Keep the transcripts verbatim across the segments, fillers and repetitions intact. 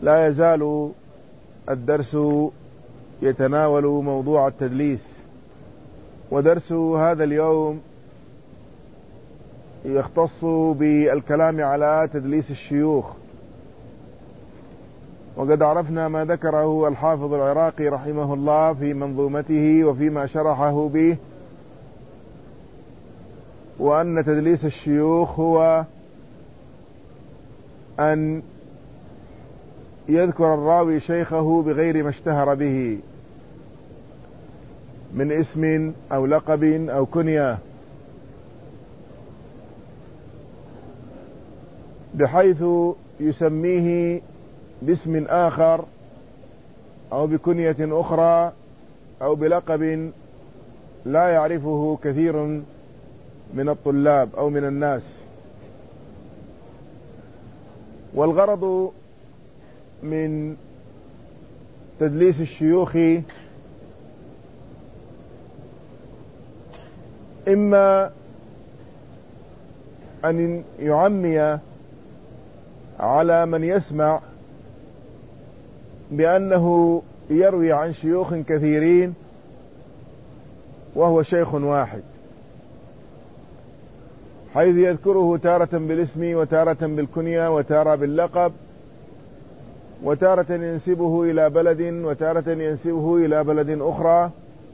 لا يزال الدرس يتناول موضوع التدليس، ودرس هذا اليوم يختص بالكلام على تدليس الشيوخ. وقد عرفنا ما ذكره الحافظ العراقي رحمه الله في منظومته وفيما شرحه به، وأن تدليس الشيوخ هو أن يذكر الراوي شيخه بغير ما اشتهر به من اسم أو لقب أو كنية، بحيث يسميه باسم آخر أو بكنية أخرى أو بلقب لا يعرفه كثير من الطلاب أو من الناس. والغرض من تدليس الشيوخ إما أن يعمي على من يسمع بأنه يروي عن شيوخ كثيرين وهو شيخ واحد، حيث يذكره تارة بالاسم وتارة بالكنية وتارة باللقب، وتارة ينسبه إلى بلد وتارة ينسبه إلى بلد أخرى.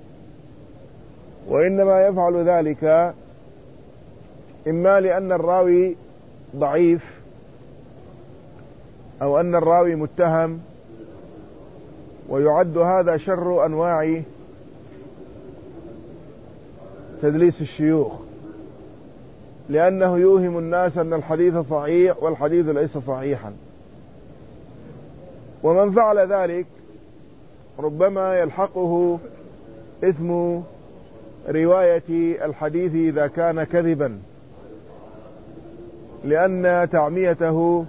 وإنما يفعل ذلك إما لأن الراوي ضعيف أو أن الراوي متهم، ويعد هذا شر أنواع تدليس الشيوخ، لأنه يوهم الناس أن الحديث صحيح والحديث ليس صحيحا. ومن فعل ذلك ربما يلحقه إثم رواية الحديث إذا كان كذبا، لأن تعميته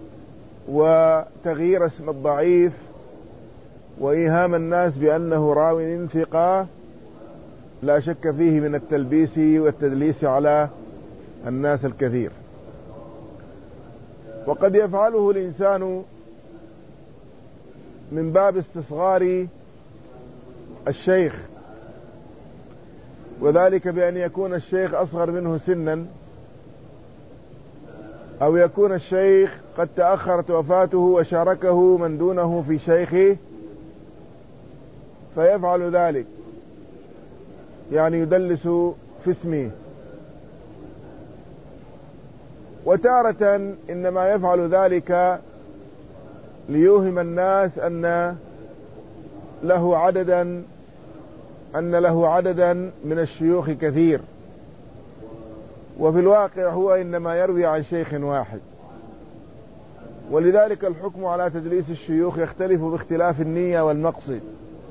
وتغيير اسم الضعيف وإيهام الناس بأنه راو ثقة لا شك فيه من التلبيس والتدليس على الناس الكثير. وقد يفعله الإنسان من باب استصغار الشيخ، وذلك بأن يكون الشيخ أصغر منه سنا، أو يكون الشيخ قد تأخرت وفاته وشاركه من دونه في شيخه فيفعل ذلك، يعني يدلس في اسمه. وتارة إنما يفعل ذلك ليوهم الناس أن له عددا أن له عددا من الشيوخ كثير، وفي الواقع هو إنما يروي عن شيخ واحد. ولذلك الحكم على تدليس الشيوخ يختلف باختلاف النية والمقصد،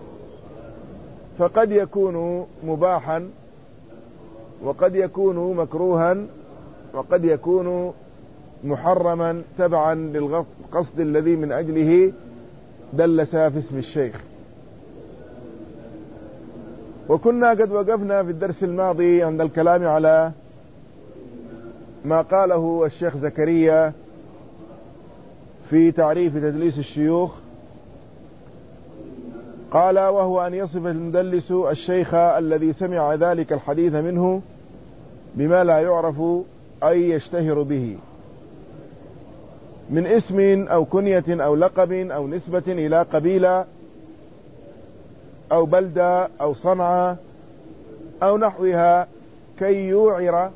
فقد يكون مباحا وقد يكون مكروها وقد يكون محرما تبعا للقصد الذي من أجله دلس في اسم الشيخ. وكنا قد وقفنا في الدرس الماضي عند الكلام على ما قاله الشيخ زكريا في تعريف تدليس الشيوخ. قال: وهو أن يصف المدلس الشيخ الذي سمع ذلك الحديث منه بما لا يعرف أي يشتهر به من اسم أو كنية أو لقب أو نسبة إلى قبيلة أو بلدة أو صنعة أو نحوها، كي يوعر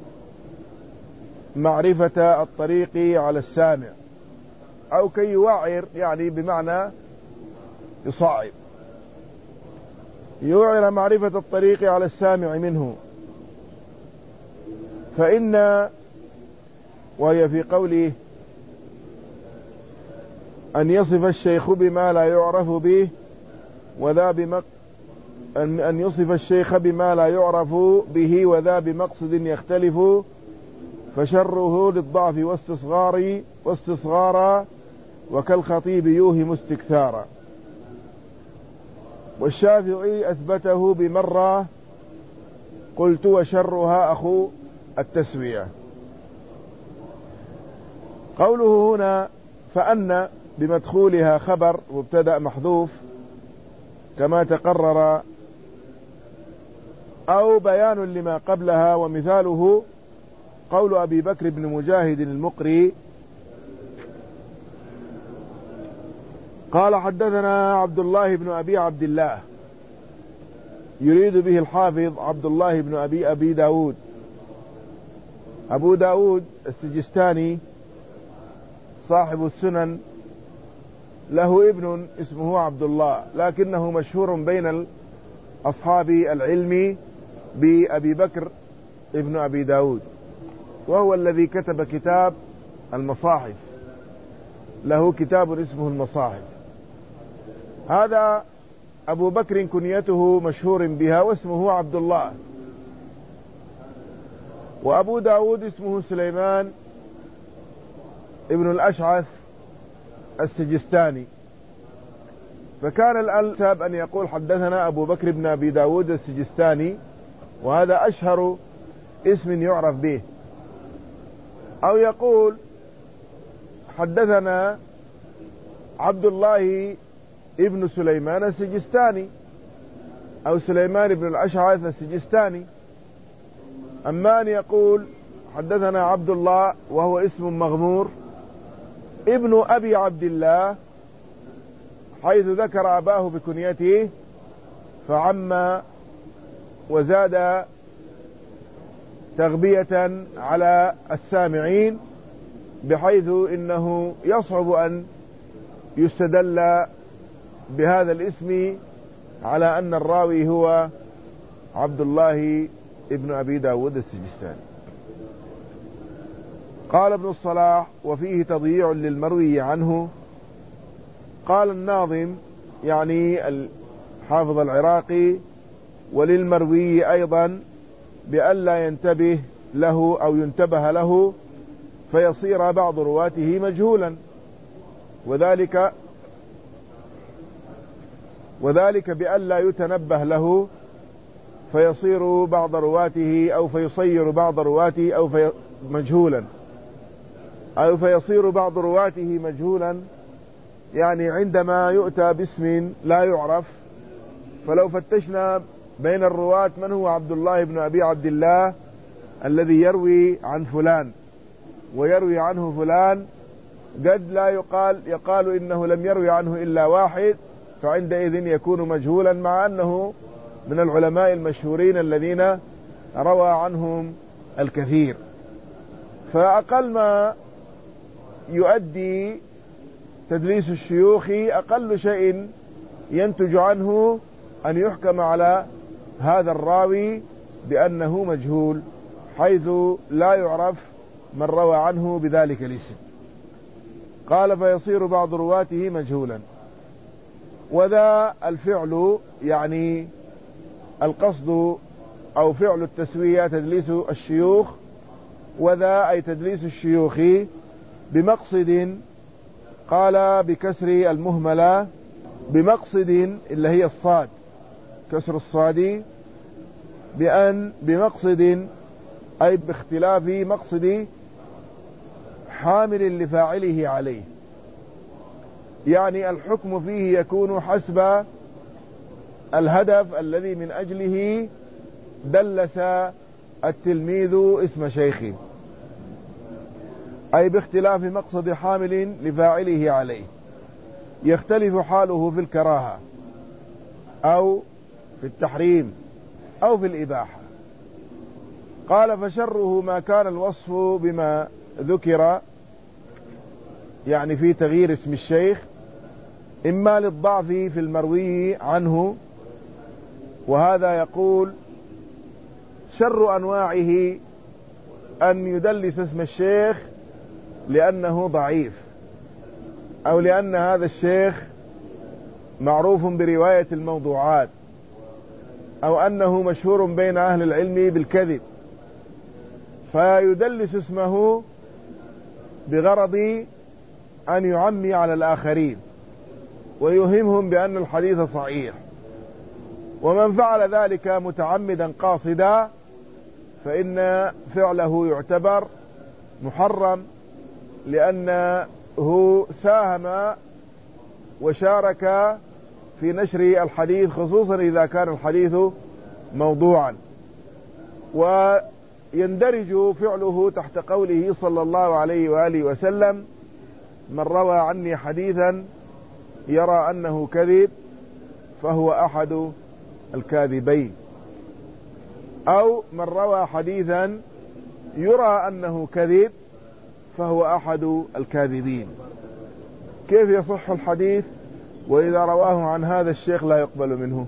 معرفة الطريق على السامع، أو كي يوعر يعني بمعنى يصعب، يوعر معرفة الطريق على السامع منه. فإن وهي في قوله أن يصف الشيخ بما لا يعرف به وذا بمق أن أن يصف الشيخ بما لا يعرف به وذا بمقصد يختلف، فشره للضعف واستصغار واستصغارا وكالخطيب يوهم استكثارا. والشافعي أثبته بمرة، قلت وشرها أخو التسوية. قوله هنا فأن بمدخولها خبر مبتدأ محذوف كما تقرر، أو بيان لما قبلها، ومثاله قول أبي بكر بن مجاهد المقري قال حدثنا عبد الله بن أبي عبد الله، يريد به الحافظ عبد الله بن أبي أبي داود. أبو داود السجستاني صاحب السنن له ابن اسمه عبد الله، لكنه مشهور بين أصحاب العلم بأبي بكر ابن أبي داود، وهو الذي كتب كتاب المصاحف، له كتاب اسمه المصاحف. هذا أبو بكر كنيته مشهور بها واسمه عبد الله، وأبو داود اسمه سليمان ابن الأشعث السجستاني، فكان الأنسب أن يقول حدثنا أبو بكر بن أبي داود السجستاني، وهذا أشهر اسم يعرف به، أو يقول حدثنا عبد الله ابن سليمان السجستاني أو سليمان بن الأشعث السجستاني. أما أن يقول حدثنا عبد الله وهو اسم مغمور ابن أبي عبد الله، حيث ذكر أباه بكنيته فعم وزاد تغبية على السامعين، بحيث إنه يصعب أن يستدل بهذا الاسم على أن الراوي هو عبد الله ابن أبي داود السجستاني. قال ابن الصلاح وفيه تضييع للمروي عنه. قال الناظم يعني الحافظ العراقي وللمروي أيضا بألا ينتبه له أو ينتبه له فيصير بعض رواته مجهولا، وذلك وذلك بألا يتنبه له فيصير بعض رواته أو فيصير بعض رواته أو في مجهولا أو فيصير بعض رواته مجهولا، يعني عندما يؤتى باسم لا يعرف، فلو فتشنا بين الرواة من هو عبد الله بن أبي عبد الله الذي يروي عن فلان ويروي عنه فلان، قد لا يقال يقال إنه لم يروي عنه إلا واحد، فعندئذ يكون مجهولا، مع أنه من العلماء المشهورين الذين روى عنهم الكثير. فأقل ما يؤدي تدليس الشيوخ أقل شيء ينتج عنه أن يحكم على هذا الراوي بأنه مجهول، حيث لا يعرف من روى عنه بذلك الاسم. قال فيصير بعض رواته مجهولا. وذا الفعل يعني القصد أو فعل التسوية تدليس الشيوخ، وذا أي تدليس الشيوخ بمقصد، قال بكسر المهملة بمقصد اللي هي الصاد، كسر الصاد، بأن بمقصد أي باختلاف مقصد حامل لفاعله عليه، يعني الحكم فيه يكون حسب الهدف الذي من أجله دلس التلميذ اسم شيخه، أي باختلاف مقصد حامل لفاعله عليه، يختلف حاله في الكراهة أو في التحريم أو في الإباحة. قال فشره ما كان الوصف بما ذكر، يعني في تغيير اسم الشيخ، إما للضعف في المروي عنه، وهذا يقول شر أنواعه أن يدلس اسم الشيخ لأنه ضعيف، أو لأن هذا الشيخ معروف برواية الموضوعات، أو أنه مشهور بين أهل العلم بالكذب، فيدلس اسمه بغرض أن يعمي على الآخرين ويوهمهم بأن الحديث صحيح. ومن فعل ذلك متعمدا قاصدا فإن فعله يعتبر محرم، لأنه ساهم وشارك في نشر الحديث، خصوصا إذا كان الحديث موضوعا. ويندرج فعله تحت قوله صلى الله عليه وآله وسلم: من روى عني حديثا يرى أنه كذب فهو أحد الكاذبين، أو من روى حديثا يرى أنه كذب فهو أحد الكاذبين. كيف يصح الحديث وإذا رواه عن هذا الشيخ لا يقبل منه؟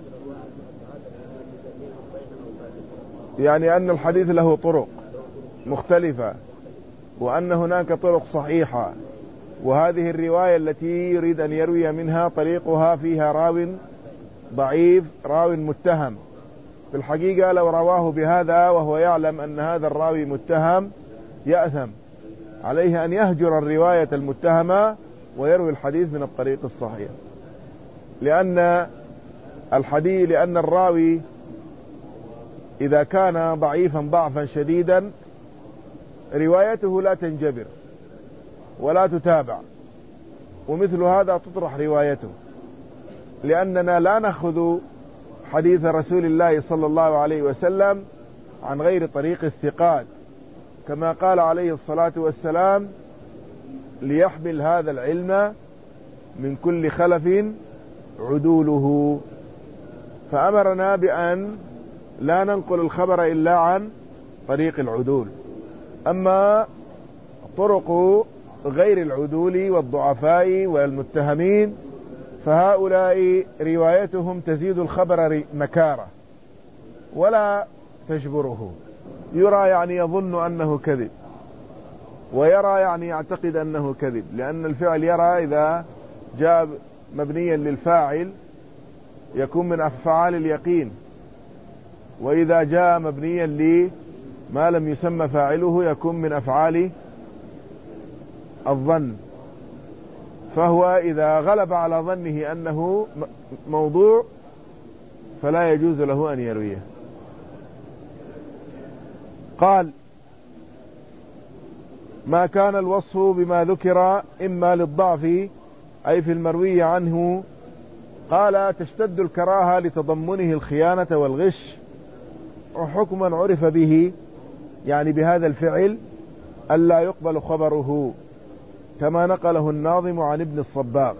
يعني أن الحديث له طرق مختلفة، وأن هناك طرق صحيحة، وهذه الرواية التي يريد أن يروي منها طريقها فيها راو ضعيف، راو متهم. في الحقيقة لو رواه بهذا وهو يعلم أن هذا الراوي متهم يأثم، عليه أن يهجر الرواية المتهمة ويروي الحديث من الطريق الصحيح، لأن الحديث لأن الراوي إذا كان ضعيفا ضعفا شديدا روايته لا تنجبر ولا تتابع، ومثل هذا تطرح روايته، لأننا لا نأخذ حديث رسول الله صلى الله عليه وسلم عن غير طريق الثقات، كما قال عليه الصلاة والسلام: ليحمل هذا العلم من كل خلف عدوله. فأمرنا بأن لا ننقل الخبر إلا عن طريق العدول. أما طرق غير العدول والضعفاء والمتهمين فهؤلاء روايتهم تزيد الخبر نكارة ولا تجبره، يرى يعني يظن أنه كذب، ويرى يعني يعتقد أنه كذب، لأن الفعل يرى إذا جاء مبنيا للفاعل يكون من أفعال اليقين، وإذا جاء مبنيا لما لم يسمى فاعله يكون من أفعال الظن. فهو إذا غلب على ظنه أنه موضوع فلا يجوز له أن يرويه. قال: ما كان الوصف بما ذكر إما للضعف أي في المروي عنه. قال: تشتد الكراهة لتضمنه الخيانة والغش، وحكما عرف به يعني بهذا الفعل ألا يقبل خبره، كما نقله الناظم عن ابن الصباغ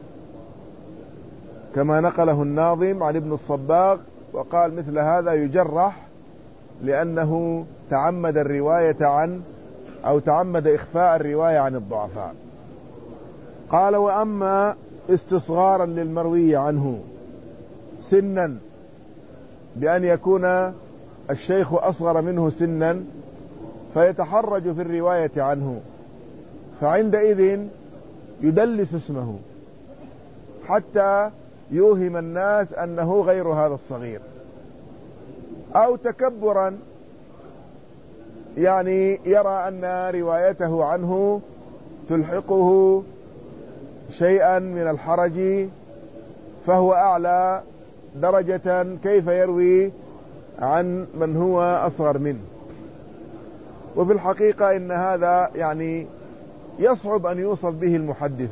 كما نقله الناظم عن ابن الصباغ وقال: مثل هذا يجرح لأنه تعمد الرواية عن أو تعمد إخفاء الرواية عن الضعفاء. قال: وأما استصغارا للمروي عنه سنا، بأن يكون الشيخ أصغر منه سنا فيتحرج في الرواية عنه، فعندئذ يدلس اسمه حتى يوهم الناس أنه غير هذا الصغير، أو تكبرا يعني يرى أن روايته عنه تلحقه شيئا من الحرج فهو أعلى درجة، كيف يروي عن من هو أصغر منه. وفي الحقيقة إن هذا يعني يصعب أن يوصف به المحدث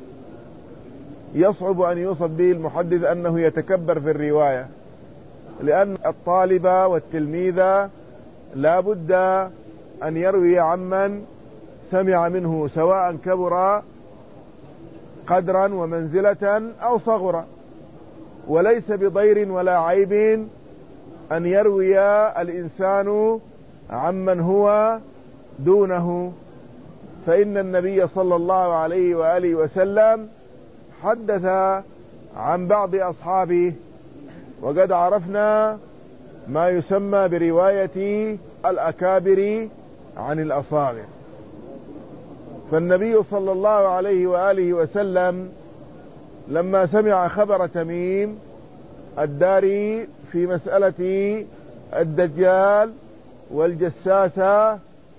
يصعب أن يوصف به المحدث أنه يتكبر في الرواية، لأن الطالب والتلميذ لا بد أن يروي عمن سمع منه، سواء كبر قدرا ومنزلة أو صغر، وليس بضير ولا عيب أن يروي الإنسان عمن هو دونه، فإن النبي صلى الله عليه وآله وسلم حدث عن بعض أصحابه، وقد عرفنا ما يسمى برواية الأكابر عن الأصاغر. فالنبي صلى الله عليه وآله وسلم لما سمع خبر تميم الداري في مسألة الدجال والجساسة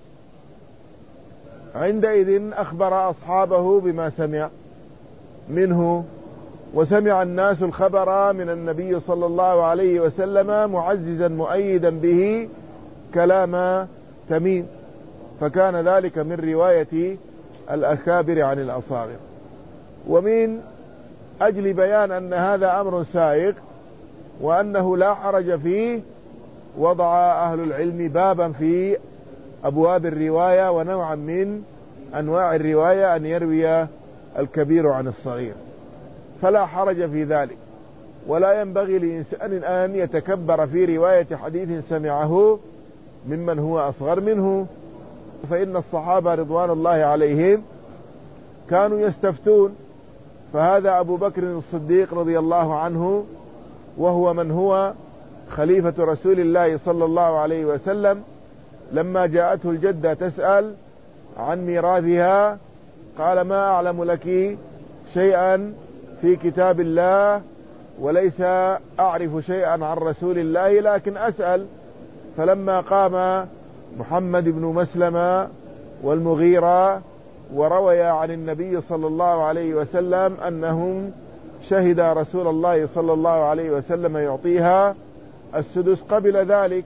عندئذ أخبر أصحابه بما سمع منه، وسمع الناس الخبر من النبي صلى الله عليه وسلم معززا مؤيدا به كلام تميم، فكان ذلك من رواية الأكابر عن الأصاغر. ومن أجل بيان أن هذا أمر سائق وأنه لا حرج فيه، وضع أهل العلم بابا في أبواب الرواية ونوعا من أنواع الرواية أن يروي الكبير عن الصغير، فلا حرج في ذلك. ولا ينبغي لإنسان أن يتكبر في رواية حديث سمعه ممن هو أصغر منه، فإن الصحابة رضوان الله عليهم كانوا يستفتون. فهذا أبو بكر الصديق رضي الله عنه، وهو من هو خليفة رسول الله صلى الله عليه وسلم، لما جاءته الجدة تسأل عن ميراثها قال: ما أعلم لك شيئا في كتاب الله وليس أعرف شيئا عن رسول الله، لكن أسأل. فلما قام محمد بن مسلمة والمغيرة وروي عن النبي صلى الله عليه وسلم أنهم شهد رسول الله صلى الله عليه وسلم يعطيها السدس، قبل ذلك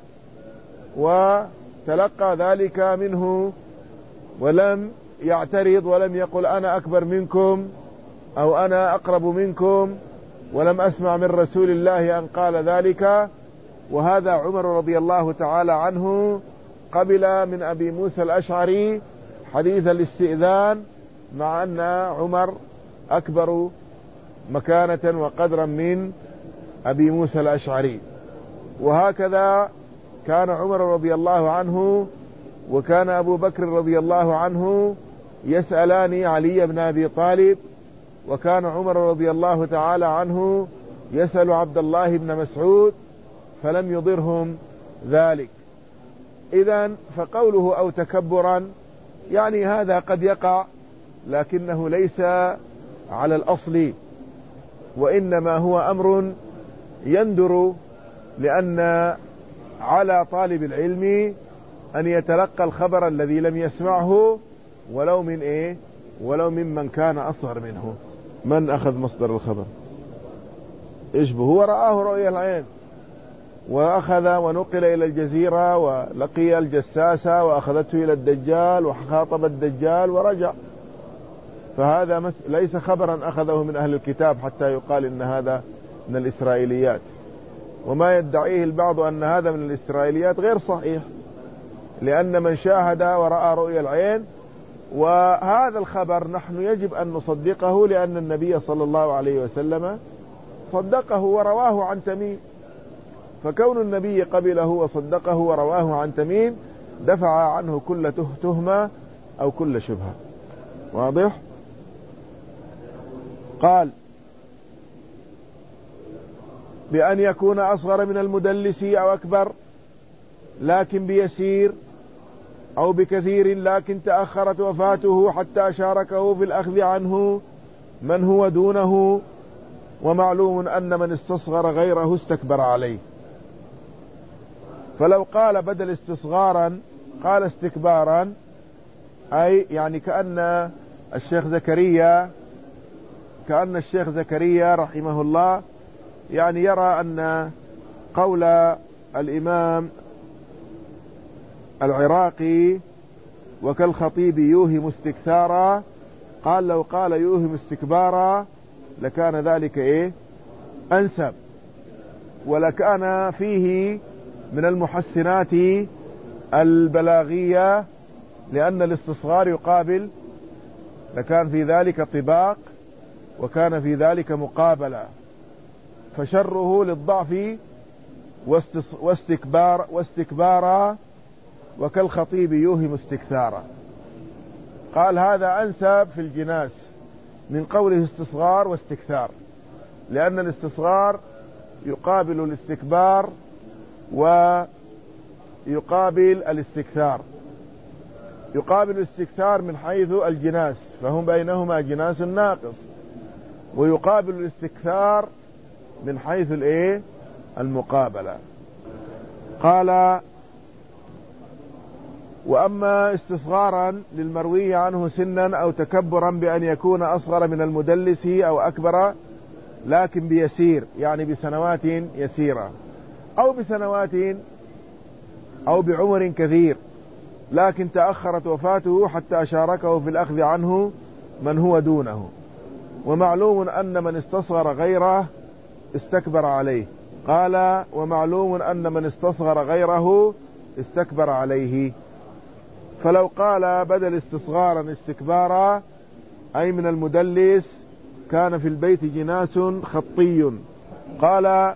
وتلقى ذلك منه ولم يعترض ولم يقل أنا أكبر منكم أو أنا أقرب منكم، ولم أسمع من رسول الله أن قال ذلك. وهذا عمر رضي الله تعالى عنه قبل من أبي موسى الأشعري حديث الاستئذان، مع أن عمر أكبر مكانة وقدرا من أبي موسى الأشعري. وهكذا كان عمر رضي الله عنه وكان أبو بكر رضي الله عنه يسألان علي بن أبي طالب، وكان عمر رضي الله تعالى عنه يسأل عبد الله بن مسعود، فلم يضرهم ذلك. إذن فقوله أو تكبرا يعني هذا قد يقع، لكنه ليس على الأصل، وإنما هو أمر يندر، لأن على طالب العلم أن يتلقى الخبر الذي لم يسمعه ولو من إيه ولو ممن كان أصغر منه. من أخذ مصدر الخبر؟ إيش هو رآه رؤيا العين، وأخذ ونقل إلى الجزيرة ولقي الجساسة وأخذته إلى الدجال وخاطب الدجال ورجع، فهذا مس... ليس خبرا أخذه من أهل الكتاب حتى يقال إن هذا من الإسرائيليات. وما يدعيه البعض أن هذا من الإسرائيليات غير صحيح، لأن من شاهد ورأى رؤيا العين، وهذا الخبر نحن يجب أن نصدقه، لأن النبي صلى الله عليه وسلم صدقه ورواه عن تميم، فكون النبي قبله وصدقه ورواه عن تميم دفع عنه كل تهمة أو كل شبهة. واضح؟ قال: بأن يكون أصغر من المدلس أو أكبر لكن بيسير، أو بكثير لكن تأخرت وفاته حتى شاركه في الأخذ عنه من هو دونه، ومعلوم أن من استصغر غيره استكبر عليه. فلو قال بدل استصغارا قال استكبارا، أي يعني كأن الشيخ زكريا كأن الشيخ زكريا رحمه الله يعني يرى أن قول الإمام العراقي وكالخطيب يوهم استكثارا، قال لو قال يوهم استكبارا لكان ذلك إيه أنسب، ولكان فيه من المحسنات البلاغية، لأن الاستصغار يقابل، لكان في ذلك طباق وكان في ذلك مقابلة، فشره للضعف واستكبار واستكبارا وكالخطيب يوهم استكثارا. قال هذا أنسب في الجناس من قوله استصغار واستكثار، لأن الاستصغار يقابل الاستكبار ويقابل الاستكثار. يقابل الاستكثار من حيث الجناس، فهم بينهما جناس ناقص، ويقابل الاستكثار من حيث الايه المقابلة. قال: وأما استصغارا للمروي عنه سنا أو تكبرا بأن يكون أصغر من المدلس أو أكبر لكن بيسير، يعني بسنوات يسيرة، أو بسنوات أو بعمر كثير لكن تأخرت وفاته حتى شاركه في الأخذ عنه من هو دونه. ومعلوم أن من استصغر غيره استكبر عليه. قال ومعلوم أن من استصغر غيره استكبر عليه. فلو قال بدل استصغارا استكبارا أي من المدلس كان في البيت جناس خطي. قال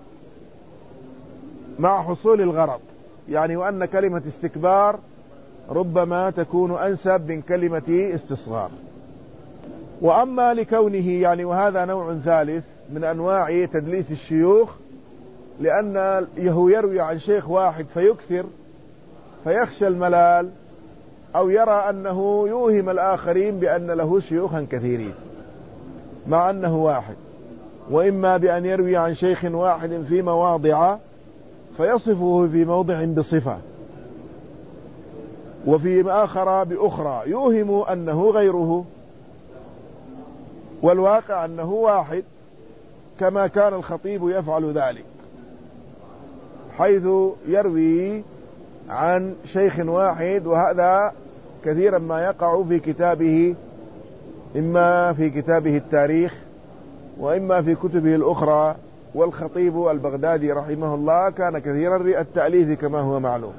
مع حصول الغرض، يعني وأن كلمة استكبار ربما تكون أنسب من كلمة استصغار. وأما لكونه يعني وهذا نوع ثالث من أنواع تدليس الشيوخ، لأنه يروي عن شيخ واحد فيكثر فيخشى الملال أو يرى أنه يوهم الآخرين بأن له شيوخا كثيرين مع أنه واحد، وإما بأن يروي عن شيخ واحد في مواضع فيصفه في موضع بصفة وفي آخر بأخرى يوهم أنه غيره، والواقع أنه واحد، كما كان الخطيب يفعل ذلك، حيث يروي عن شيخ واحد، وهذا كثيرا ما يقع في كتابه، إما في كتابه التاريخ وإما في كتبه الأخرى. والخطيب البغدادي رحمه الله كان كثيرا التأليف كما هو معلوم.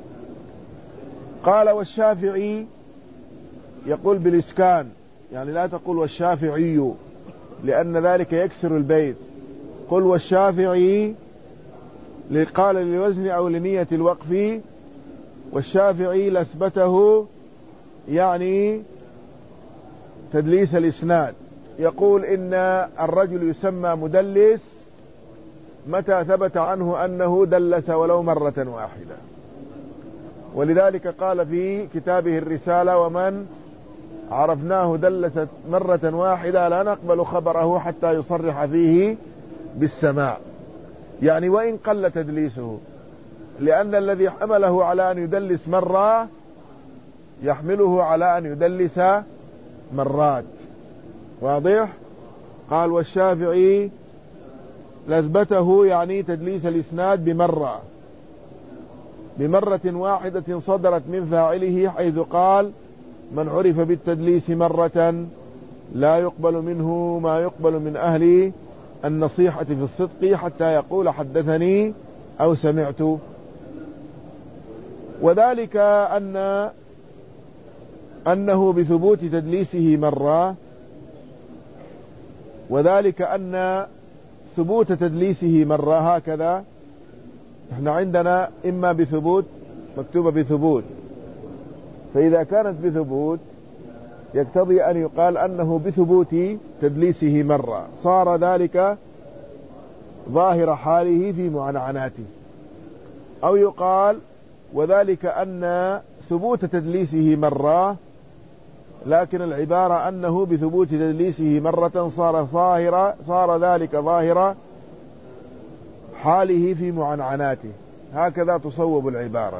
قال والشافعي، يقول بالإسكان، يعني لا تقول والشافعي لأن ذلك يكسر البيت، قل والشافعي، قال للوزن أو لنية الوقف، والشافعي لثبته يعني تدليس الإسناد. يقول إن الرجل يسمى مدلس متى ثبت عنه أنه دلس ولو مرة واحدة، ولذلك قال في كتابه الرسالة ومن عرفناه دلس مرة واحدة لا نقبل خبره حتى يصرح فيه بالسماع، يعني وإن قل تدليسه، لأن الذي حمله على أن يدلس مرة يحمله على أن يدلس مرات. واضح؟ قال والشافعي لثبته يعني تدليس الإسناد بمرة بمرة واحدة صدرت من فاعله، حيث قال من عرف بالتدليس مرة لا يقبل منه ما يقبل من أهل النصيحة في الصدق حتى يقول حدثني أو سمعت. وذلك أن أنه بثبوت تدليسه مرة، وذلك أن ثبوت تدليسه مرة هكذا، احنا عندنا إما بثبوت مكتوبة بثبوت، فإذا كانت بثبوت يقتضي أن يقال أنه بثبوت تدليسه مرة صار ذلك ظاهر حاله في معنعناته، أو يقال وذلك أن ثبوت تدليسه مرة لكن العبارة أنه بثبوت تدليسه مرة صار ظاهر صار ذلك ظاهر حاله في معنعناته، هكذا تصوب العبارة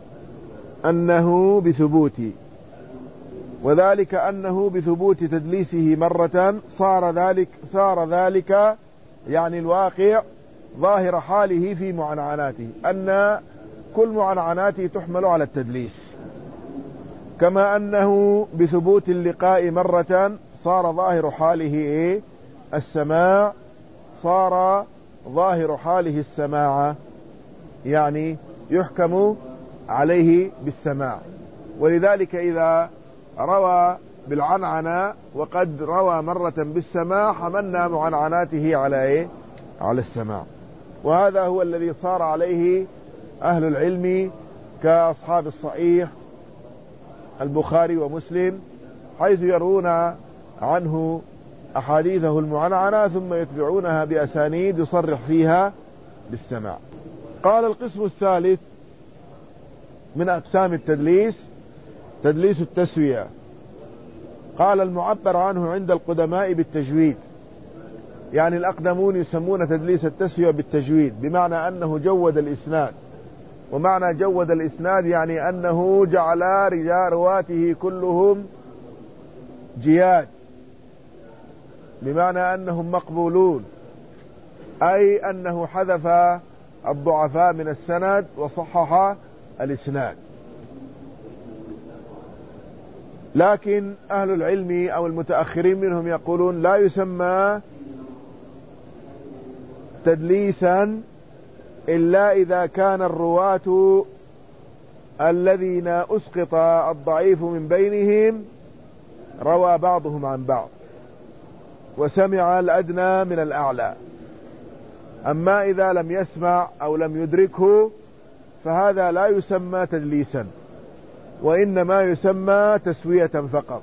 أنه بثبوت، وذلك أنه بثبوت تدليسه مرة صار ذلك صار ذلك يعني الواقع ظاهر حاله في معنعناته، أن كل معنعناته تحمل على التدليس، كما أنه بثبوت اللقاء مرة صار ظاهر حاله إيه؟ السماع، صار ظاهر حاله السماع، يعني يحكم عليه بالسماع. ولذلك إذا روى بالعنعنة وقد روى مرة بالسماع حملنا معنعناته على إيه؟ على السماع. وهذا هو الذي صار عليه أهل العلم كأصحاب الصحيح البخاري ومسلم، حيث يروون عنه أحاديثه المعنعنة ثم يتبعونها بأسانيد يصرح فيها بالسماع. قال القسم الثالث من أقسام التدليس تدليس التسوية. قال المعبر عنه عند القدماء بالتجويد، يعني الأقدمون يسمون تدليس التسوية بالتجويد، بمعنى أنه جود الإسناد. ومعنى جود الإسناد يعني أنه جعل رجال رواته كلهم جياد، بمعنى أنهم مقبولون، أي أنه حذف الضعفاء من السند وصحح الإسناد. لكن أهل العلم أو المتأخرين منهم يقولون لا يسمى تدليسا إلا إذا كان الرواة الذين أسقط الضعيف من بينهم روى بعضهم عن بعض وسمع الأدنى من الأعلى. أما إذا لم يسمع أو لم يدركه فهذا لا يسمى تدليسا، وإنما يسمى تسوية فقط،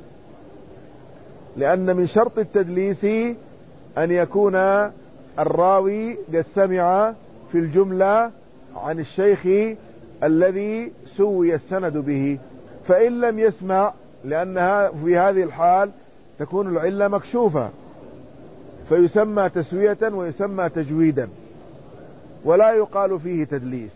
لأن من شرط التدليس أن يكون الراوي قد سمع في الجملة عن الشيخ الذي سوي السند به، فإن لم يسمع لأنها في هذه الحال تكون العلة مكشوفة فيسمى تسوية ويسمى تجويدا ولا يقال فيه تدليس.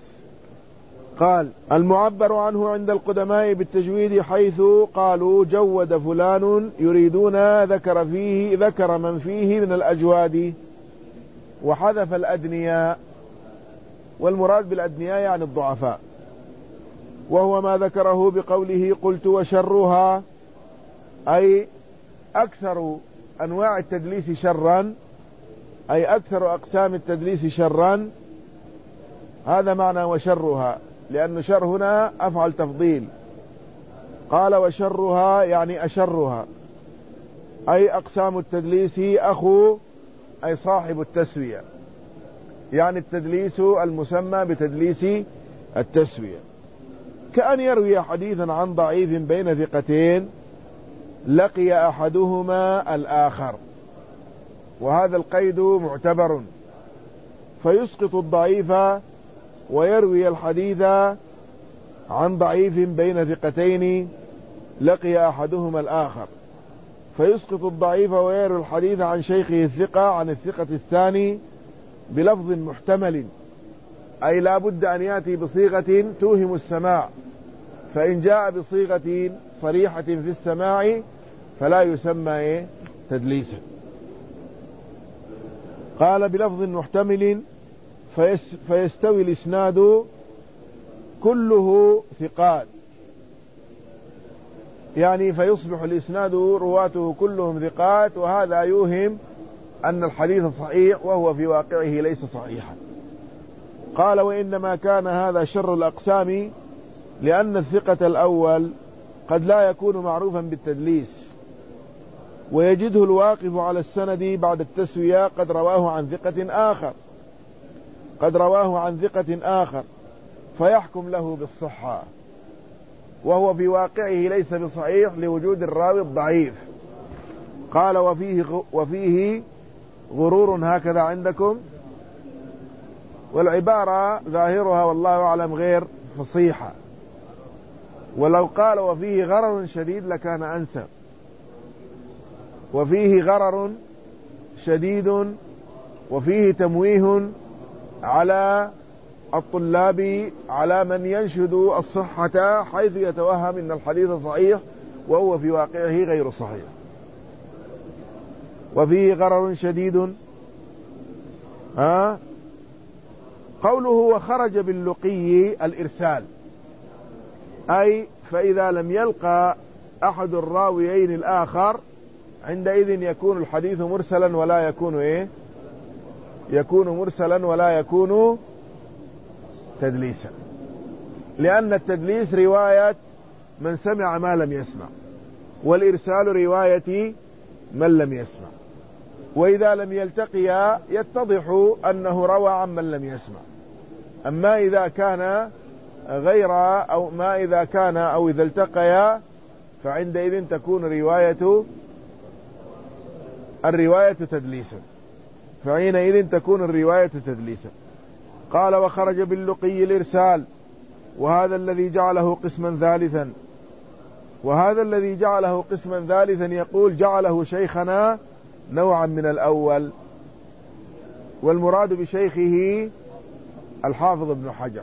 قال المعبر عنه عند القدماء بالتجويد حيث قالوا جود فلان يريدون ذكر فيه ذكر من فيه من الأجواد وحذف الأدنياء، والمراد بالأدنياء يعني الضعفاء، وهو ما ذكره بقوله قلت وشرها، أي أكثر أنواع التدليس شرا، أي أكثر أقسام التدليس شرا، هذا معنى وشرها، لأن شر هنا أفعل تفضيل. قال وشرها يعني أشرها، أي أقسام التدليس أخو أي صاحب التسوية، يعني التدليس المسمى بتدليس التسوية، كأن يروي حديثا عن ضعيف بين ثقتين لقي أحدهما الآخر، وهذا القيد معتبر، فيسقط الضعيف ويروي الحديث عن ضعيف بين ثقتين لقي أحدهما الآخر، فيسقط الضعيف ويروي الحديث عن شيخه الثقة عن الثقة الثاني بلفظ محتمل، أي لا بد أن يأتي بصيغة توهم السماع، فإن جاء بصيغة صريحة في السماع فلا يسمى تدليسا. قال بلفظ محتمل فيستوي الإسناد كله ثقات، يعني فيصبح الإسناد رواته كلهم ثقات، وهذا يوهم أن الحديث صحيح وهو في واقعه ليس صحيحا. قال وإنما كان هذا شر الأقسام لأن الثقة الأول قد لا يكون معروفا بالتدليس، ويجده الواقف على السند بعد التسوية قد رواه عن ثقة آخر قد رواه عن ثقة آخر فيحكم له بالصحة، وهو في واقعه ليس بصحيح لوجود الراوي الضعيف. قال وفيه, وفيه غرور، هكذا عندكم، والعبارة ظاهرها والله أعلم غير فصيحة، ولو قال وفيه غرر شديد لكان أنسب. وفيه غرر شديد وفيه تمويه على الطلاب على من ينشد الصحة حيث يتوهم أن الحديث صحيح وهو في واقعه غير صحيح. وفيه غرر شديد، ها قوله وخرج باللقي الإرسال، أي فإذا لم يلقى أحد الراويين الآخر عندئذ يكون الحديث مرسلا ولا يكون إيه يكون مرسلا ولا يكون تدليسا، لأن التدليس رواية من سمع ما لم يسمع، والإرسال رواية من لم يسمع، وإذا لم يلتقيا يتضح أنه روى عن من لم يسمع. أما إذا كان غير أو ما إذا كان أو إذا التقيا فعندئذ تكون رواية الرواية تدليسا فحينئذ تكون الرواية تدليسا. قال وخرج باللقي الإرسال، وهذا الذي جعله قسما ثالثا وهذا الذي جعله قسما ثالثا يقول جعله شيخنا نوعا من الأول، والمراد بشيخه الحافظ ابن حجر،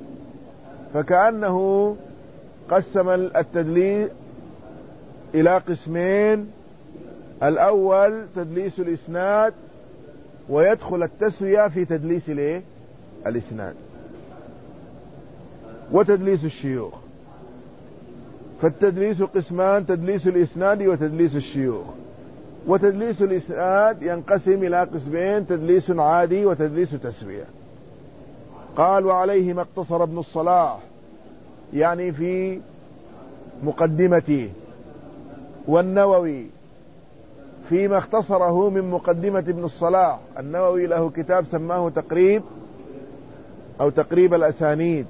فكأنه قسم التدليس إلى قسمين: الأول تدليس الإسناد، ويدخل التسوية في تدليس الايه الإسناد، وتدليس الشيوخ. فالتدليس قسمان: تدليس الإسناد وتدليس الشيوخ. وتدليس الإسناد ينقسم إلى قسمين: تدليس عادي وتدليس تسوية. قال: وعليه ما اقتصر ابن الصلاح، يعني في مقدمته، والنووي فيما اختصره من مقدمة ابن الصلاح. النووي له كتاب سماه تقريب أو تقريب الأسانيد.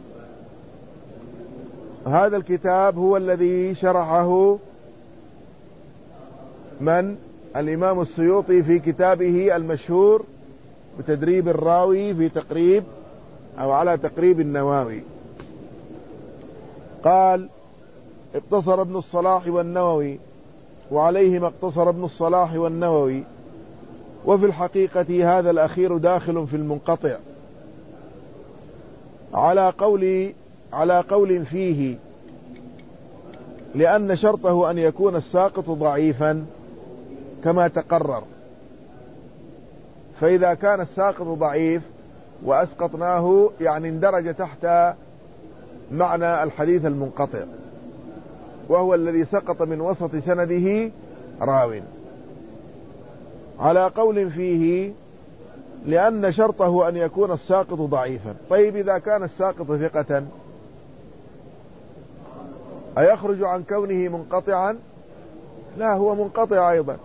هذا الكتاب هو الذي شرحه من؟ الإمام السيوطي في كتابه المشهور بتدريب الراوي في تقريب أو على تقريب النووي. قال: اقتصر ابن الصلاح والنووي، وعليه ما اقتصر ابن الصلاح والنووي. وفي الحقيقة هذا الأخير داخل في المنقطع على قول على قول فيه، لأن شرطه أن يكون الساقط ضعيفا كما تقرر. فإذا كان الساقط ضعيف وأسقطناه يعني اندرج تحت معنى الحديث المنقطع، وهو الذي سقط من وسط سنده راو. على قول فيه لأن شرطه أن يكون الساقط ضعيفا. طيب إذا كان الساقط ثقة أيخرج عن كونه منقطعا؟ لا، هو منقطع أيضا،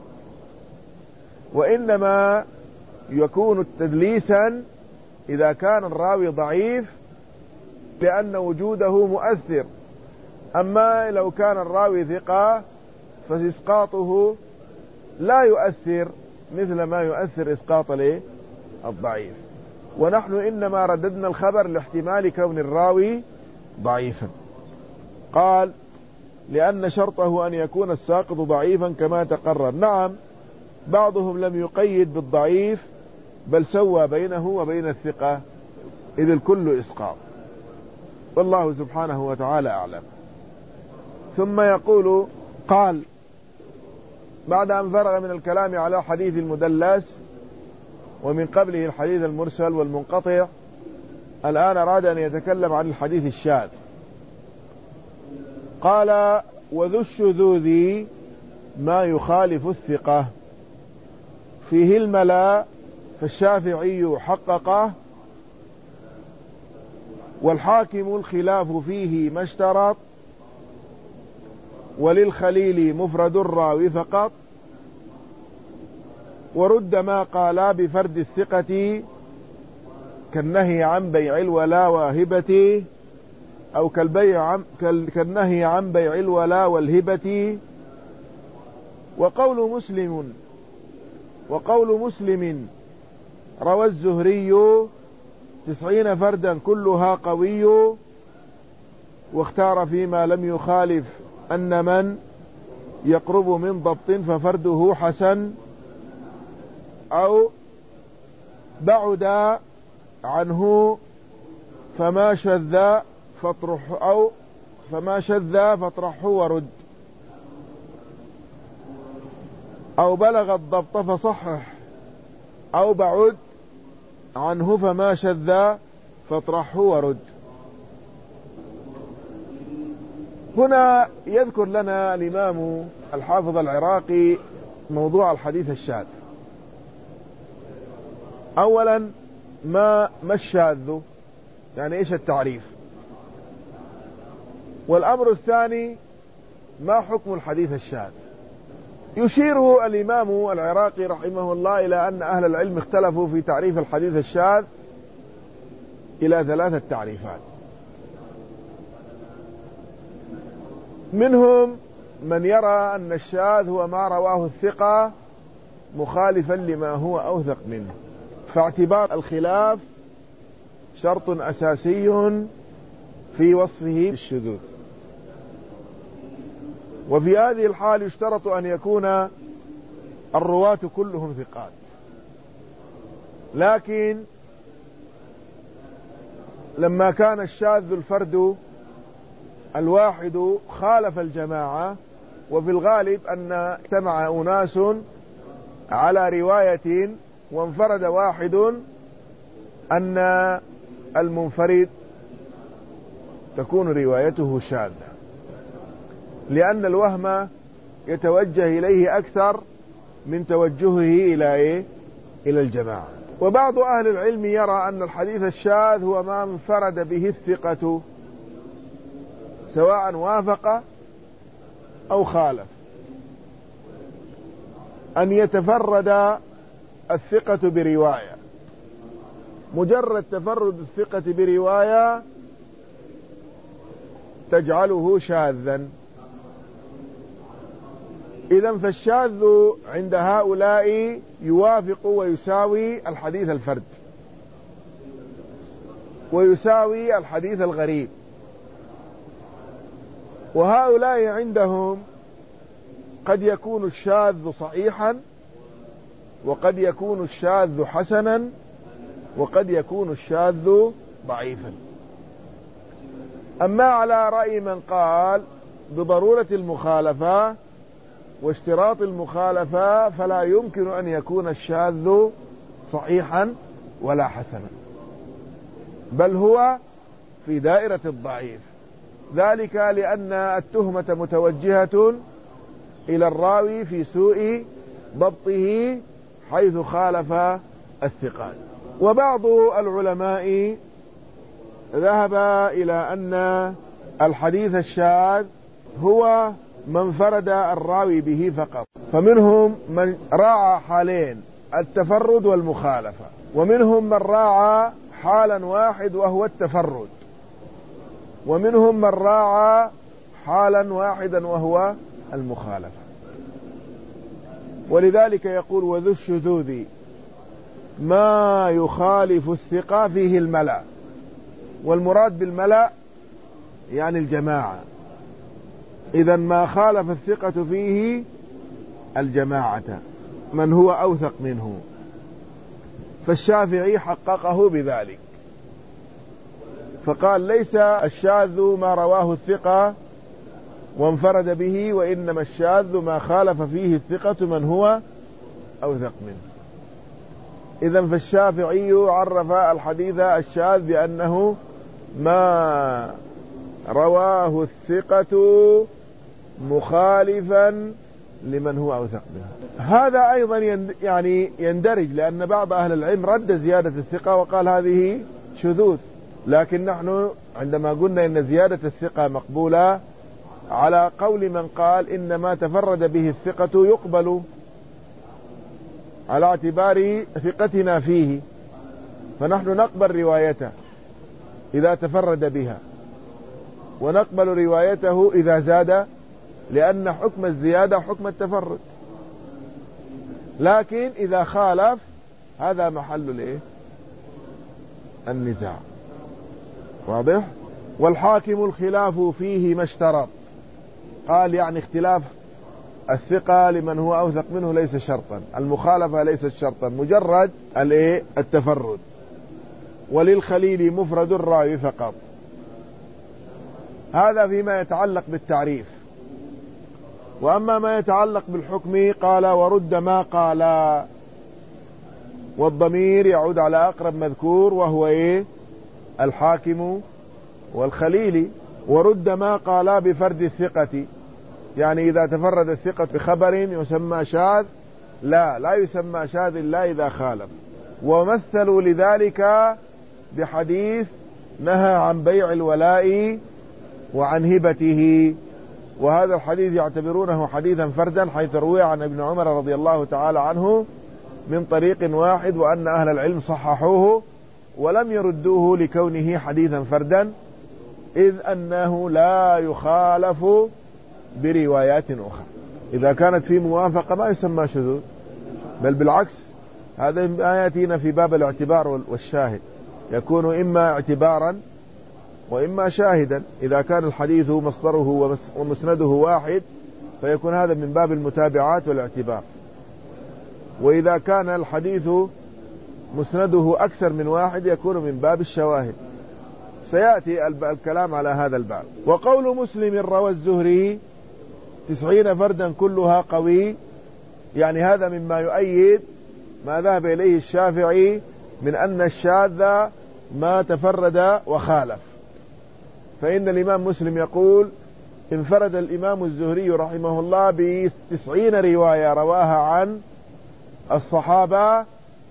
وإنما يكون تدليسا إذا كان الراوي ضعيف لأن وجوده مؤثر. أما لو كان الراوي ثقة فإسقاطه لا يؤثر مثل ما يؤثر إسقاط الضعيف. ونحن إنما رددنا الخبر لاحتمال كون الراوي ضعيفا. قال: لأن شرطه أن يكون الساقط ضعيفا كما تقرر. نعم، بعضهم لم يقيد بالضعيف بل سوى بينه وبين الثقة، إذ الكل إسقاط، والله سبحانه وتعالى أعلم. ثم يقول: قال بعد أن فرغ من الكلام على حديث المدلس ومن قبله الحديث المرسل والمنقطع، الآن أراد أن يتكلم عن الحديث الشاذ. قال: وذو الشذوذ ما يخالف الثقة، فيه الملا، فالشافعي حققه، والحاكم الخلاف فيه ما اشترط، وللخليل مفرد الراوي فقط، ورد ما قال بفرد الثقة كالنهي عن بيع الولا وهبته، أو كالبيع عن كالنهي عن بيع الولا والهبة. وقول مسلم وقول مسلم روى الزهري تسعين فردا كلها قوي، واختار فيما لم يخالف أن من يقرب من ضبط ففرده حسن، أو بعد عنه فما شذ فاطرح أو فما شذ فاطرحه ورد، أو بلغ الضبط فصحح، أو بعد عنه فما شذ فاطرحه ورد. هنا يذكر لنا الإمام الحافظ العراقي موضوع الحديث الشاذ. أولا، ما ما الشاذ؟ يعني إيش التعريف؟ والأمر الثاني، ما حكم الحديث الشاذ؟ يشير الإمام العراقي رحمه الله إلى أن أهل العلم اختلفوا في تعريف الحديث الشاذ إلى ثلاثة تعريفات. منهم من يرى أن الشاذ هو ما رواه الثقة مخالفا لما هو أوثق منه، فاعتبار الخلاف شرط أساسي في وصفه بالشذوذ. وفي هذه الحال يشترط أن يكون الرواة كلهم ثقات، لكن لما كان الشاذ الفرد الواحد خالف الجماعة، وفي الغالب أن اجتمع أناس على رواية وانفرد واحد، أن المنفرد تكون روايته شاذة. لأن الوهم يتوجه إليه أكثر من توجهه إلى إيه؟ إلى الجماعة. وبعض أهل العلم يرى أن الحديث الشاذ هو ما انفرد به الثقة سواء وافق أو خالف. أن يتفرد الثقة برواية، مجرد تفرد الثقة برواية تجعله شاذا. إذن فالشاذ عند هؤلاء يوافق ويساوي الحديث الفرد ويساوي الحديث الغريب. وهؤلاء عندهم قد يكون الشاذ صحيحا، وقد يكون الشاذ حسنا، وقد يكون الشاذ ضعيفا. أما على رأي من قال بضرورة المخالفة واشتراط المخالفة فلا يمكن أن يكون الشاذ صحيحا ولا حسنا، بل هو في دائرة الضعيف، ذلك لأن التهمة متوجهة إلى الراوي في سوء ضبطه حيث خالف الثقات. وبعض العلماء ذهب إلى أن الحديث الشاذ هو من فرد الراوي به فقط، فمنهم من راعى حالين التفرد والمخالفة، ومنهم من راعى حالا واحد وهو التفرد، ومنهم من راعى حالا واحدا وهو المخالفة. ولذلك يقول وذو الشذوذ ما يخالف الثقة فيه الملأ، والمراد بالملأ يعني الجماعة. إذا ما خالف الثقة فيه الجماعة من هو أوثق منه، فالشافعي حققه بذلك فقال ليس الشاذ ما رواه الثقة وانفرد به، وإنما الشاذ ما خالف فيه الثقة من هو أوثق منه. إذن فالشافعي عرف الحديث الشاذ بأنه ما رواه الثقة مخالفا لمن هو أوثق منه. هذا أيضا يعني يندرج، لأن بعض أهل العلم رد زيادة الثقة وقال هذه شذوذ، لكن نحن عندما قلنا إن زيادة الثقة مقبولة على قول من قال إن ما تفرد به الثقة يقبل على اعتبار ثقتنا فيه، فنحن نقبل روايته إذا تفرد بها، ونقبل روايته إذا زاد، لأن حكم الزيادة حكم التفرد. لكن إذا خالف هذا محل الايه؟ النزاع. واضح؟ والحاكم الخلاف فيه ما اشترط، قال يعني اختلاف الثقة لمن هو أوثق منه ليس شرطا، المخالفة ليست شرطا، مجرد الايه؟ التفرد. وللخليل مفرد الراوي فقط. هذا فيما يتعلق بالتعريف. وأما ما يتعلق بالحكم قال ورد ما قال، والضمير يعود على أقرب مذكور وهو إيه؟ الحاكم والخليل. ورد ما قال بفرد الثقة، يعني إذا تفرد الثقة بخبر يسمى شاذ، لا لا يسمى شاذ إلا إذا خالف. ومثلوا لذلك بحديث نهى عن بيع الولاء وعن هبته، وهذا الحديث يعتبرونه حديثا فردا حيث روي عن ابن عمر رضي الله تعالى عنه من طريق واحد، وأن أهل العلم صححوه ولم يردوه لكونه حديثا فردا، إذ أنه لا يخالف بروايات أخرى. إذا كانت في موافقة ما يسمى شذوذ، بل بالعكس، هذا ما يأتينا في باب الاعتبار والشاهد، يكون إما اعتبارا وإما شاهدا. إذا كان الحديث مصدره ومسنده واحد فيكون هذا من باب المتابعات والاعتبار، وإذا كان الحديث مسنده أكثر من واحد يكون من باب الشواهد. سيأتي الكلام على هذا الباب. وقول مسلم روى الزهري تسعين فردا كلها قوي، يعني هذا مما يؤيد ما ذهب إليه الشافعي من أن الشاذ ما تفرد وخالف، فإن الإمام مسلم يقول انفرد الإمام الزهري رحمه الله بتسعين رواية رواها عن الصحابة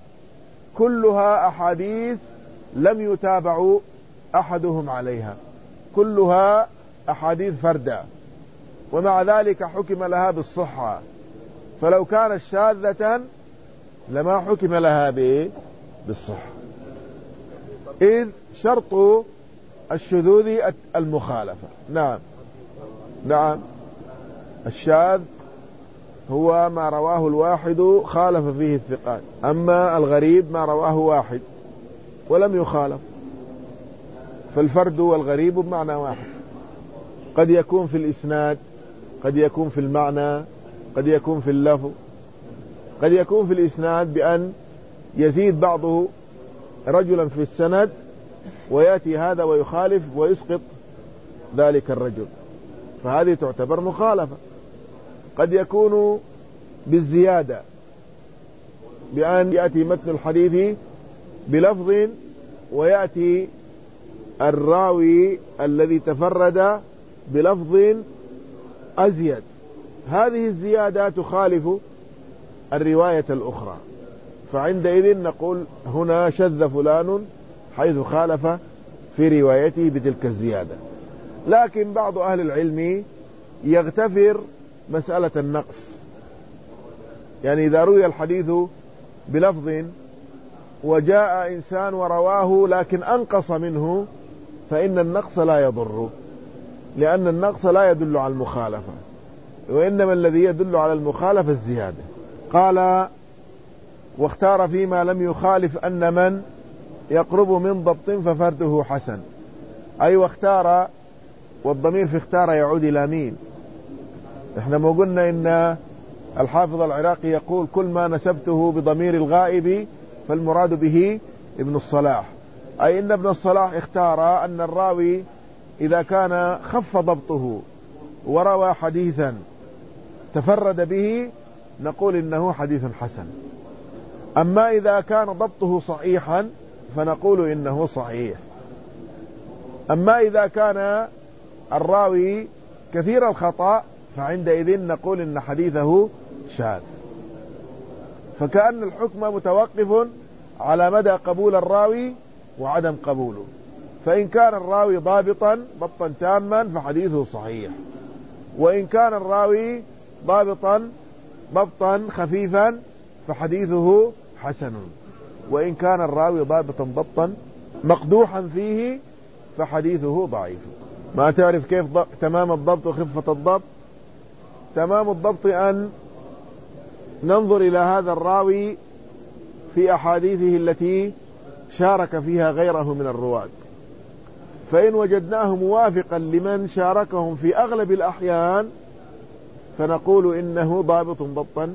كلها أحاديث لم يتابع أحدهم عليها، كلها أحاديث فردة، ومع ذلك حكم لها بالصحة. فلو كانت شاذة لما حكم لها بالصحة، إذ شرط الشذوذ المخالفة. نعم نعم الشاذ هو ما رواه الواحد خالف فيه الثقات، أما الغريب ما رواه واحد ولم يخالف. فالفرد والغريب بمعنى واحد، قد يكون في الإسناد، قد يكون في المعنى، قد يكون في اللفظ. قد يكون في الإسناد بأن يزيد بعضه رجلا في السند ويأتي هذا ويخالف ويسقط ذلك الرجل، فهذه تعتبر مخالفة. قد يكون بالزيادة بأن يأتي متن الحديث بلفظ ويأتي الراوي الذي تفرد بلفظ أزيد، هذه الزيادة تخالف الرواية الأخرى، فعندئذ نقول هنا شذ فلان حيث خالف في روايته بتلك الزيادة. لكن بعض أهل العلم يغتفر مسألة النقص، يعني إذا روي الحديث بلفظ وجاء إنسان ورواه لكن أنقص منه فإن النقص لا يضر، لأن النقص لا يدل على المخالفة، وإنما الذي يدل على المخالفة الزيادة. قال واختار فيما لم يخالف أن من يقرب من ضبط ففرده حسن، أي واختار، والضمير في اختار يعود إلى مين؟ احنا ما قلنا إن الحافظ العراقي يقول كل ما نسبته بضمير الغائب فالمراد به ابن الصلاح، أي إن ابن الصلاح اختار أن الراوي إذا كان خف ضبطه وروى حديثا تفرد به نقول إنه حديث حسن، أما إذا كان ضبطه صحيحا فنقول إنه صحيح، أما إذا كان الراوي كثير الخطأ فعندئذ نقول إن حديثه شاذ. فكأن الحكم متوقف على مدى قبول الراوي وعدم قبوله، فإن كان الراوي ضابطا ضبطا تاما فحديثه صحيح، وإن كان الراوي ضابطا ضبطا خفيفا فحديثه حسن، وإن كان الراوي ضابطا ضبطا مقدوحا فيه فحديثه ضعيف. ما تعرف كيف تمام الضبط وخفة الضبط؟ تمام الضبط أن ننظر إلى هذا الراوي في أحاديثه التي شارك فيها غيره من الرواة، فإن وجدناه موافقا لمن شاركهم في أغلب الأحيان فنقول إنه ضابط ضبطا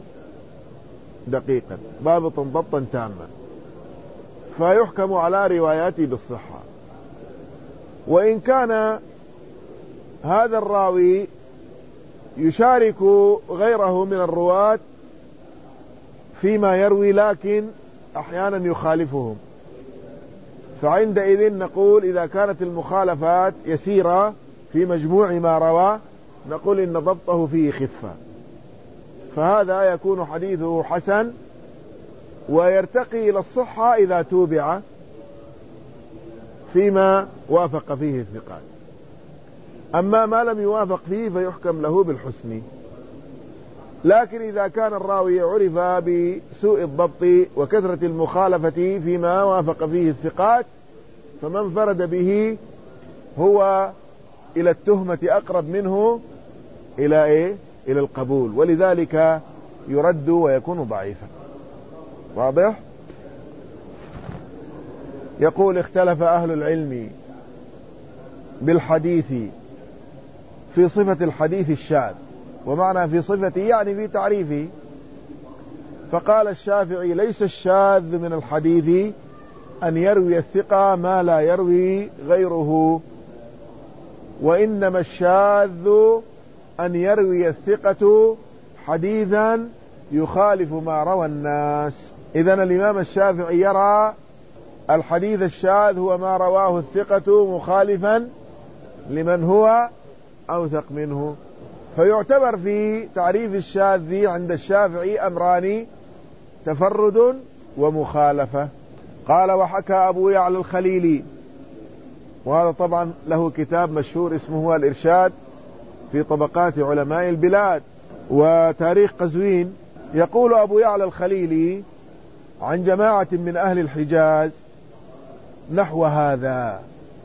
دقيقا، ضابط ضبطا تاما، فيحكم على رواياته بالصحة. وإن كان هذا الراوي يشارك غيره من الرواة فيما يروي لكن أحيانا يخالفهم، فعندئذ نقول إذا كانت المخالفات يسيرة في مجموع ما روى نقول إن ضبطه فيه خفة، فهذا يكون حديثه حسن ويرتقي إلى الصحة إذا توبع فيما وافق فيه الثقات. أما ما لم يوافق فيه فيحكم له بالحسن. لكن إذا كان الراوي عرف بسوء الضبط وكثرة المخالفة فيما وافق فيه الثقات فمن فرد به هو إلى التهمة أقرب منه إلى إيه؟ إلى القبول، ولذلك يرد ويكون ضعيفا. واضح؟ يقول اختلف أهل العلم بالحديث في صفة الحديث الشاذ، ومعنى في صفته يعني في تعريفه. فقال الشافعي ليس الشاذ من الحديث أن يروي الثقة ما لا يروي غيره، وإنما الشاذ أن يروي الثقة حديثا يخالف ما روى الناس. إذن الإمام الشافعي يرى الحديث الشاذ هو ما رواه الثقة مخالفا لمن هو أوثق منه. فيعتبر في تعريف الشاذ عند الشافعي أمران: تفرد ومخالفة. قال: وحكى أبو يعلى الخليلي، وهذا طبعا له كتاب مشهور اسمه الإرشاد في طبقات علماء البلاد وتاريخ قزوين. يقول أبو يعلى الخليلي عن جماعة من أهل الحجاز نحو هذا،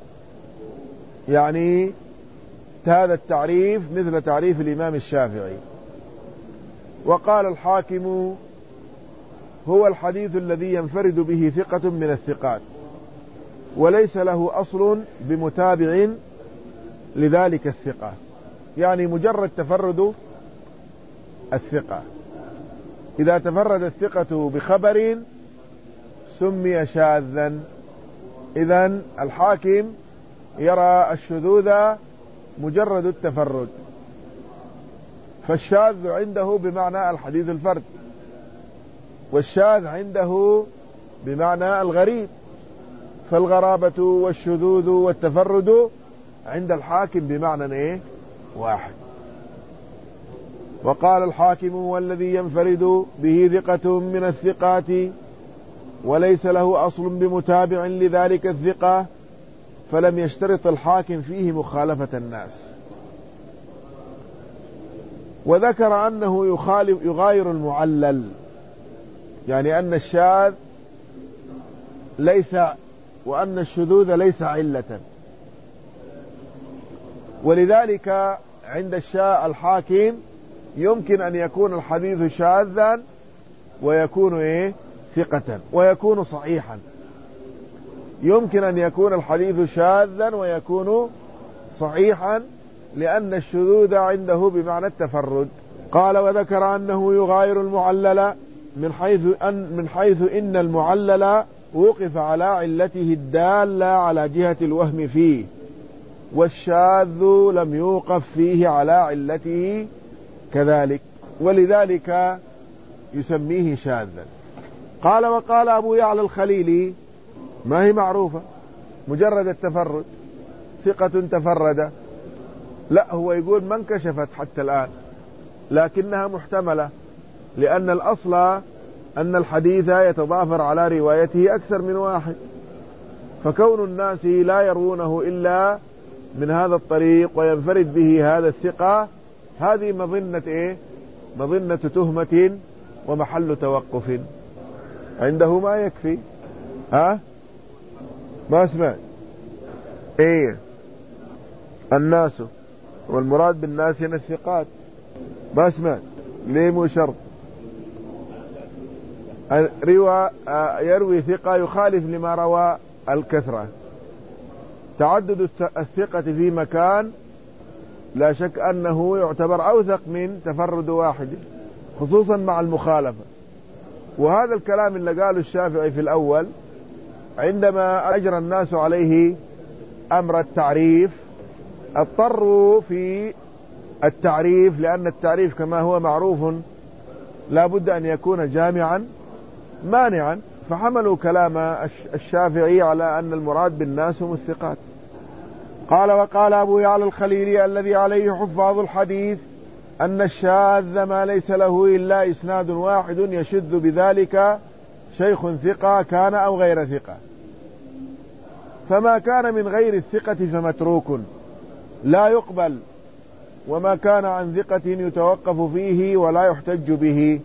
يعني هذا التعريف مثل تعريف الإمام الشافعي. وقال الحاكم: هو الحديث الذي ينفرد به ثقة من الثقات وليس له أصل بمتابع لذلك الثقة، يعني مجرد تفرد الثقة. إذا تفرد الثقة بخبر سمي شاذا. إذن الحاكم يرى الشذوذ مجرد التفرد، فالشاذ عنده بمعنى الحديث الفرد، والشاذ عنده بمعنى الغريب. فالغرابة والشذوذ والتفرد عند الحاكم بمعنى ايه؟ واحد. وقال الحاكم: والذي ينفرد به ثقة من الثقات وليس له أصل بمتابع لذلك الثقة، فلم يشترط الحاكم فيه مخالفة الناس. وذكر أنه يخالف يغاير المعلل، يعني أن الشاذ ليس وأن الشذوذ ليس علة، ولذلك عند الشاء الحاكم يمكن أن يكون الحديث شاذا ويكون إيه؟ ثقة، ويكون صحيحا. يمكن أن يكون الحديث شاذا ويكون صحيحا لأن الشذوذ عنده بمعنى التفرد. قال: وذكر أنه يغاير المعلل من حيث أن من حيث إن المعلل وقف على علته الدالة على جهة الوهم فيه، والشاذ لم يوقف فيه على علته كذلك، ولذلك يسميه شاذا. قال: وقال أبو يعلى الخليلي: ما هي معروفة مجرد التفرد، ثقة تفرد. لا، هو يقول ما انكشفت حتى الآن، لكنها محتملة، لأن الأصل أن الحديث يتضافر على روايته أكثر من واحد، فكون الناس لا يروونه إلا من هذا الطريق وينفرد به هذا الثقة، هذه مظنة إيه؟ مظنة تهمة ومحل توقف. عنده ما يكفي. ها؟ ما اسمع ايه؟ الناس، والمراد بالناس هنا الثقات. ما اسمع ليه؟ مو شرط روى يروي ثقة يخالف لما روى الكثرة. تعدد الثقة في مكان لا شك أنه يعتبر أوثق من تفرد واحد، خصوصا مع المخالفة. وهذا الكلام اللي قاله الشافعي في الأول عندما أجرى الناس عليه أمر التعريف، اضطروا في التعريف، لأن التعريف كما هو معروف لا بد أن يكون جامعا مانعا، فحملوا كلام الشافعي على أن المراد بالناس هم الثقات. قال: وقال أبو يعلى الخليلي الذي عليه حفاظ الحديث أن الشاذ ما ليس له إلا إسناد واحد يشذ بذلك شيخ ثقة كان أو غير ثقة، فما كان من غير الثقة فمتروك لا يقبل، وما كان عن ثقة يتوقف فيه ولا يحتج به.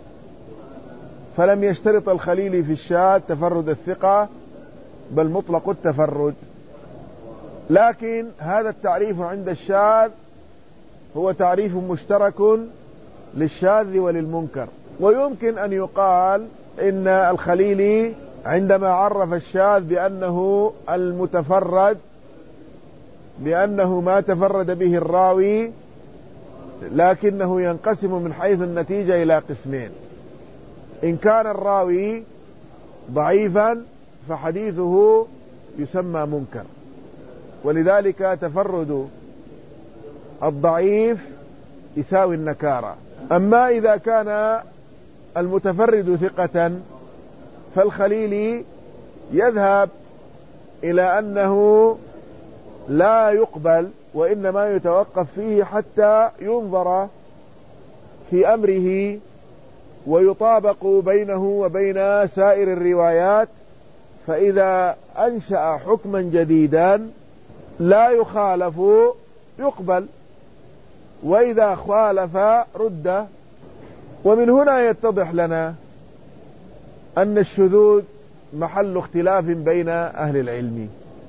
فلم يشترط الخليلي في الشاذ تفرد الثقة، بل مطلق التفرد. لكن هذا التعريف عند الشاذ هو تعريف مشترك للشاذ وللمنكر. ويمكن أن يقال إن الخليلي عندما عرف الشاذ بأنه المتفرد بأنه ما تفرد به الراوي، لكنه ينقسم من حيث النتيجة إلى قسمين: إن كان الراوي ضعيفا فحديثه يسمى منكر، ولذلك تفرد الضعيف يساوي النكارة. أما إذا كان المتفرد ثقة فالخليلي يذهب إلى أنه لا يقبل وإنما يتوقف فيه حتى ينظر في أمره ويطابق بينه وبين سائر الروايات، فإذا أنشأ حكما جديدا لا يخالف يقبل، وإذا خالف رد. ومن هنا يتضح لنا أن الشذوذ محل اختلاف بين أهل العلم،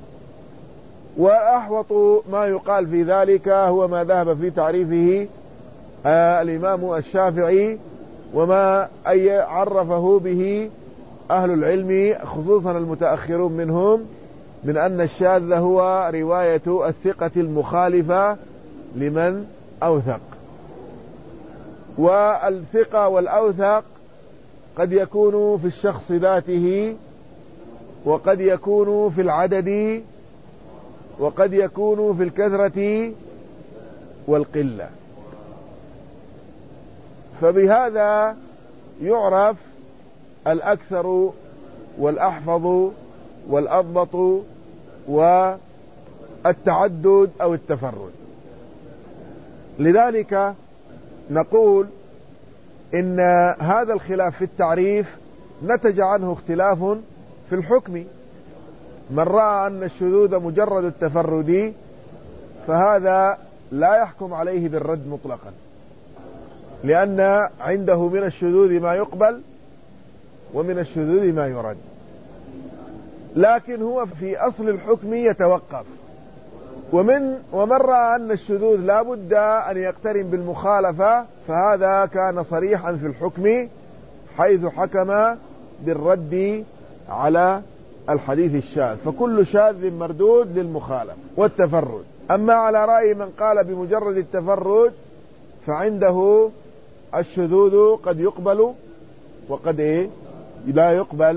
وأحوط ما يقال في ذلك هو ما ذهب في تعريفه الإمام الشافعي، وما أي عرفه به أهل العلم خصوصا المتأخرون منهم، من أن الشاذ هو رواية الثقة المخالفة لمن أوثق. والثقة والأوثق قد يكون في الشخص ذاته، وقد يكون في العدد، وقد يكون في الكثرة والقلة. فبهذا يعرف الأكثر والأحفظ والأضبط والتعدد أو التفرد. لذلك نقول إن هذا الخلاف في التعريف نتج عنه اختلاف في الحكم. من رأى أن الشذوذ مجرد التفرد فهذا لا يحكم عليه بالرد مطلقا، لأن عنده من الشذوذ ما يقبل ومن الشذوذ ما يرد، لكن هو في أصل الحكم يتوقف. ومن ومن رأى أن الشذوذ لا بد أن يقترن بالمخالفة فهذا كان صريحا في الحكم، حيث حكم بالرد على الحديث الشاذ، فكل شاذ مردود للمخالف والتفرد. أما على رأي من قال بمجرد التفرد فعنده الشذوذ قد يقبل وقد إيه لا يقبل،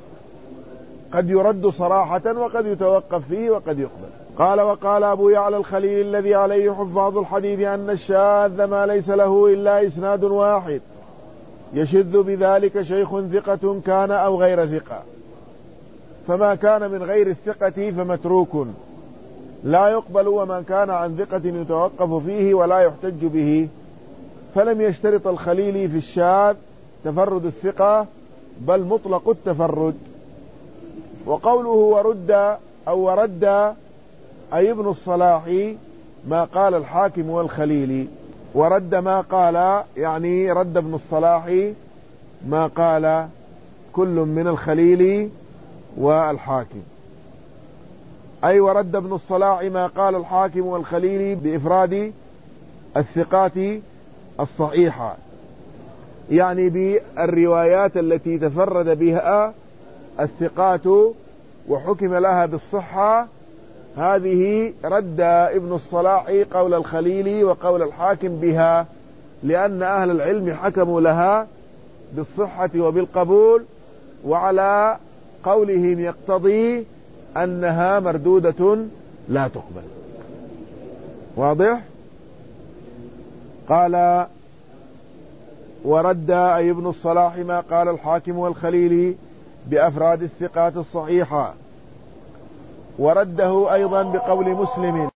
قد يرد صراحة وقد يتوقف فيه وقد يقبل. قال: وقال أبو يعلى الخليل الذي عليه حفاظ الحديث أن الشاذ ما ليس له إلا إسناد واحد يشذ بذلك شيخ ثقة كان أو غير ثقة، فما كان من غير الثقة فمتروك لا يقبل، وما كان عن ثقة يتوقف فيه ولا يحتج به. فلم يشترط الخليل في الشاذ تفرد الثقة بل مطلق التفرد. وقوله ورد أو ورد أي ابن الصلاح ما قال الحاكم والخليل، ورد ما قال يعني رد ابن الصلاح ما قال كل من الخليل والحاكم، أي ورد ابن الصلاح ما قال الحاكم والخليل بإفراد الثقات الصحيحة، يعني بالروايات التي تفرد بها الثقات وحكم لها بالصحة. هذه رد ابن الصلاح قول الخليل وقول الحاكم بها، لأن أهل العلم حكموا لها بالصحة وبالقبول، وعلى قولهم يقتضي أنها مردودة لا تقبل. واضح؟ قال: ورد أي ابن الصلاح ما قال الحاكم والخليل بأفراد الثقات الصحيحة. ورده أيضا بقول مسلم